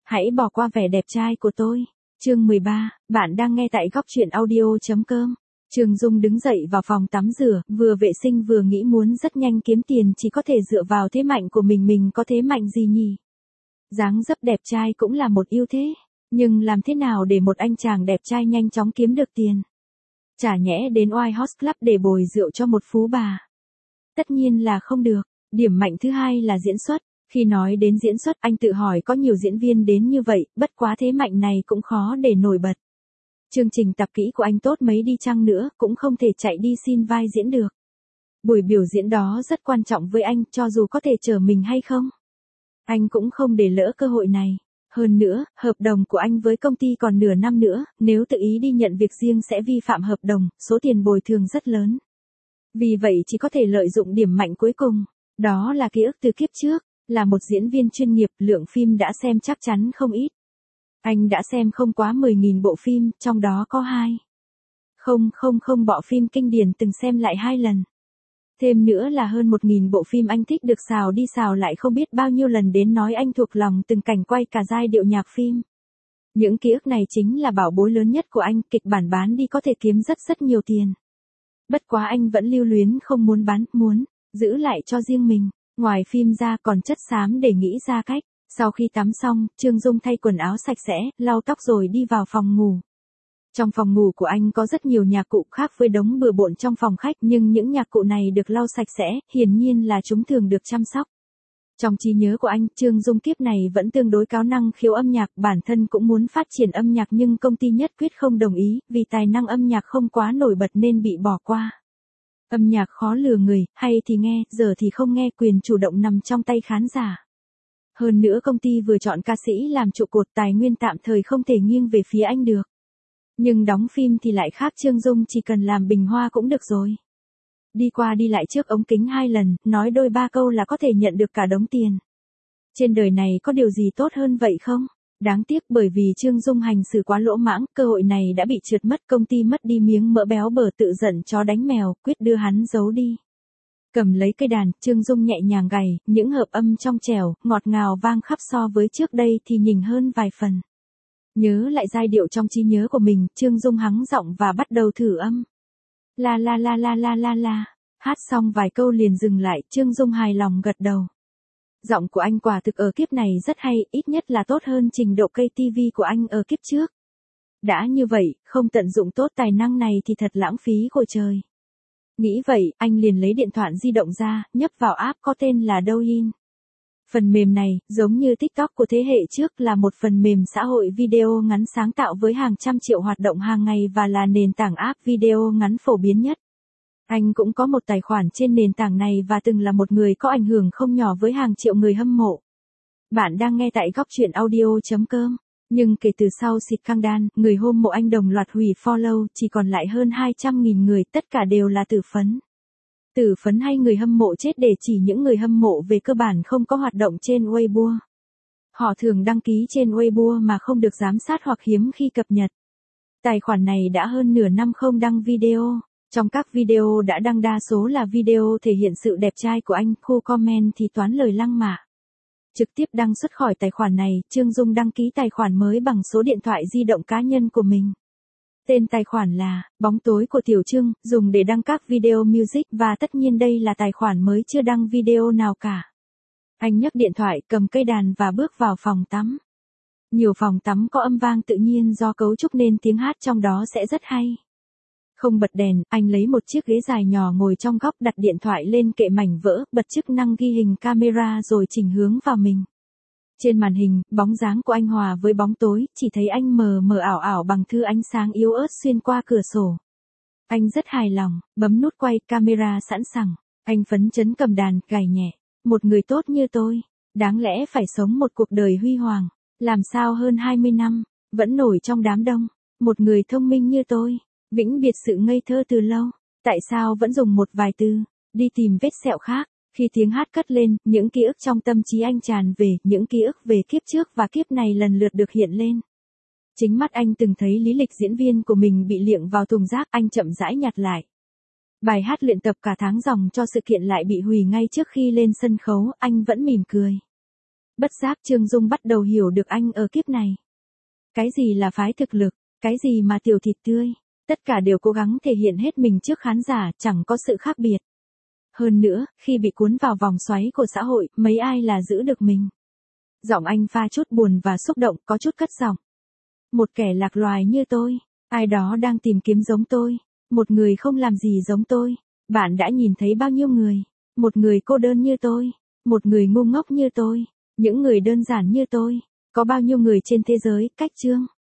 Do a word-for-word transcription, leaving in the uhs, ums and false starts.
Hãy bỏ qua vẻ đẹp trai của tôi. Chương mười ba, bạn đang nghe tại góc truyện audio chấm com. Trương Dung đứng dậy vào phòng tắm rửa, vừa vệ sinh vừa nghĩ muốn rất nhanh kiếm tiền chỉ có thể dựa vào thế mạnh của mình, mình có thế mạnh gì nhỉ? Dáng dấp đẹp trai cũng là một ưu thế, nhưng làm thế nào để một anh chàng đẹp trai nhanh chóng kiếm được tiền? Chả nhẽ đến White House Club để bồi rượu cho một phú bà? Tất nhiên là không được. Điểm mạnh thứ hai là diễn xuất. Khi nói đến diễn xuất, anh tự hỏi có nhiều diễn viên đến như vậy, bất quá thế mạnh này cũng khó để nổi bật. Chương trình tập kỹ của anh tốt mấy đi chăng nữa, cũng không thể chạy đi xin vai diễn được. Buổi biểu diễn đó rất quan trọng với anh, cho dù có thể trở mình hay không. Anh cũng không để lỡ cơ hội này. Hơn nữa, hợp đồng của anh với công ty còn nửa năm nữa, nếu tự ý đi nhận việc riêng sẽ vi phạm hợp đồng, số tiền bồi thường rất lớn. Vì vậy chỉ có thể lợi dụng điểm mạnh cuối cùng, đó là ký ức từ kiếp trước. Là một diễn viên chuyên nghiệp, lượng phim đã xem chắc chắn không ít. Anh đã xem không quá mười nghìn bộ phim, trong đó có hai. Không không không bộ phim kinh điển từng xem lại hai lần. Thêm nữa là hơn một nghìn bộ phim anh thích được xào đi xào lại không biết bao nhiêu lần đến nỗi anh thuộc lòng từng cảnh quay cả giai điệu nhạc phim. Những ký ức này chính là bảo bối lớn nhất của anh, kịch bản bán đi có thể kiếm rất rất nhiều tiền. Bất quá anh vẫn lưu luyến không muốn bán, muốn giữ lại cho riêng mình. Ngoài phim ra còn chất xám để nghĩ ra cách. Sau khi tắm xong, Trương Dung thay quần áo sạch sẽ, lau tóc rồi đi vào phòng ngủ. Trong phòng ngủ của anh có rất nhiều nhạc cụ khác với đống bừa bộn trong phòng khách, nhưng những nhạc cụ này được lau sạch sẽ, hiển nhiên là chúng thường được chăm sóc. Trong trí nhớ của anh, Trương Dung kiếp này vẫn tương đối cáo năng khiếu âm nhạc, bản thân cũng muốn phát triển âm nhạc nhưng công ty nhất quyết không đồng ý, vì tài năng âm nhạc không quá nổi bật nên bị bỏ qua. Âm nhạc khó lừa người, hay thì nghe, giờ thì không nghe, quyền chủ động nằm trong tay khán giả. Hơn nữa công ty vừa chọn ca sĩ làm trụ cột, tài nguyên tạm thời không thể nghiêng về phía anh được. Nhưng đóng phim thì lại khác, Trương Dung chỉ cần làm bình hoa cũng được rồi. Đi qua đi lại trước ống kính hai lần, nói đôi ba câu là có thể nhận được cả đống tiền. Trên đời này có điều gì tốt hơn vậy không? Đáng tiếc bởi vì Trương Dung hành xử quá lỗ mãng, cơ hội này đã bị trượt mất, công ty mất đi miếng mỡ béo bở, tự giận chó đánh mèo, quyết đưa hắn giấu đi. Cầm lấy cây đàn, Trương Dung nhẹ nhàng gảy, những hợp âm trong trẻo, ngọt ngào vang khắp, so với trước đây thì nhỉnh hơn vài phần. Nhớ lại giai điệu trong trí nhớ của mình, Trương Dung hắng giọng và bắt đầu thử âm. La la la la la la la, hát xong vài câu liền dừng lại, Trương Dung hài lòng gật đầu. Giọng của anh quả thực ở kiếp này rất hay, ít nhất là tốt hơn trình độ ca tê vê của anh ở kiếp trước. Đã như vậy, không tận dụng tốt tài năng này thì thật lãng phí của trời. Nghĩ vậy, anh liền lấy điện thoại di động ra, nhấp vào app có tên là Douyin. Phần mềm này, giống như TikTok của thế hệ trước, là một phần mềm xã hội video ngắn sáng tạo với hàng trăm triệu hoạt động hàng ngày và là nền tảng app video ngắn phổ biến nhất. Anh cũng có một tài khoản trên nền tảng này và từng là một người có ảnh hưởng không nhỏ với hàng triệu người hâm mộ. Bạn đang nghe tại góc truyện audio chấm com. Nhưng kể từ sau scandal, người hâm mộ anh đồng loạt hủy follow, chỉ còn lại hơn hai trăm nghìn người, tất cả đều là tử phấn. Tử phấn hay người hâm mộ chết để chỉ những người hâm mộ về cơ bản không có hoạt động trên Weibo. Họ thường đăng ký trên Weibo mà không được giám sát hoặc hiếm khi cập nhật. Tài khoản này đã hơn nửa năm không đăng video. Trong các video đã đăng đa số là video thể hiện sự đẹp trai của anh, khu comment thì toán lời lăng mạ. Trực tiếp đăng xuất khỏi tài khoản này, Trương Dung đăng ký tài khoản mới bằng số điện thoại di động cá nhân của mình. Tên tài khoản là Bóng tối của Tiểu Trương, dùng để đăng các video music và tất nhiên đây là tài khoản mới chưa đăng video nào cả. Anh nhấc điện thoại, cầm cây đàn và bước vào phòng tắm. Nhiều phòng tắm có âm vang tự nhiên do cấu trúc nên tiếng hát trong đó sẽ rất hay. Không bật đèn, anh lấy một chiếc ghế dài nhỏ ngồi trong góc, đặt điện thoại lên kệ mảnh vỡ, bật chức năng ghi hình camera rồi chỉnh hướng vào mình. Trên màn hình, bóng dáng của anh hòa với bóng tối, chỉ thấy anh mờ mờ ảo ảo bằng thứ ánh sáng yếu ớt xuyên qua cửa sổ. Anh rất hài lòng, bấm nút quay, camera sẵn sàng. Anh phấn chấn cầm đàn, gảy nhẹ. Một người tốt như tôi, đáng lẽ phải sống một cuộc đời huy hoàng. Làm sao hơn hai mươi năm, vẫn nổi trong đám đông. Một người thông minh như tôi, vĩnh biệt sự ngây thơ từ lâu. Tại sao vẫn dùng một vài từ, đi tìm vết sẹo khác. Khi tiếng hát cất lên, những ký ức trong tâm trí anh tràn về, những ký ức về kiếp trước và kiếp này lần lượt được hiện lên. Chính mắt anh từng thấy lý lịch diễn viên của mình bị liệng vào thùng rác, anh chậm rãi nhặt lại. Bài hát luyện tập cả tháng ròng cho sự kiện lại bị hủy ngay trước khi lên sân khấu, anh vẫn mỉm cười. Bất giác Trương Dung bắt đầu hiểu được anh ở kiếp này. Cái gì là phái thực lực, cái gì mà tiểu thịt tươi, tất cả đều cố gắng thể hiện hết mình trước khán giả, chẳng có sự khác biệt. Hơn nữa, khi bị cuốn vào vòng xoáy của xã hội, mấy ai là giữ được mình. Giọng anh pha chút buồn và xúc động, có chút cất giọng. Một kẻ lạc loài như tôi, ai đó đang tìm kiếm giống tôi, một người không làm gì giống tôi. Bạn đã nhìn thấy bao nhiêu người, một người cô đơn như tôi, một người ngu ngốc như tôi, những người đơn giản như tôi, có bao nhiêu người trên thế giới, cách Trương.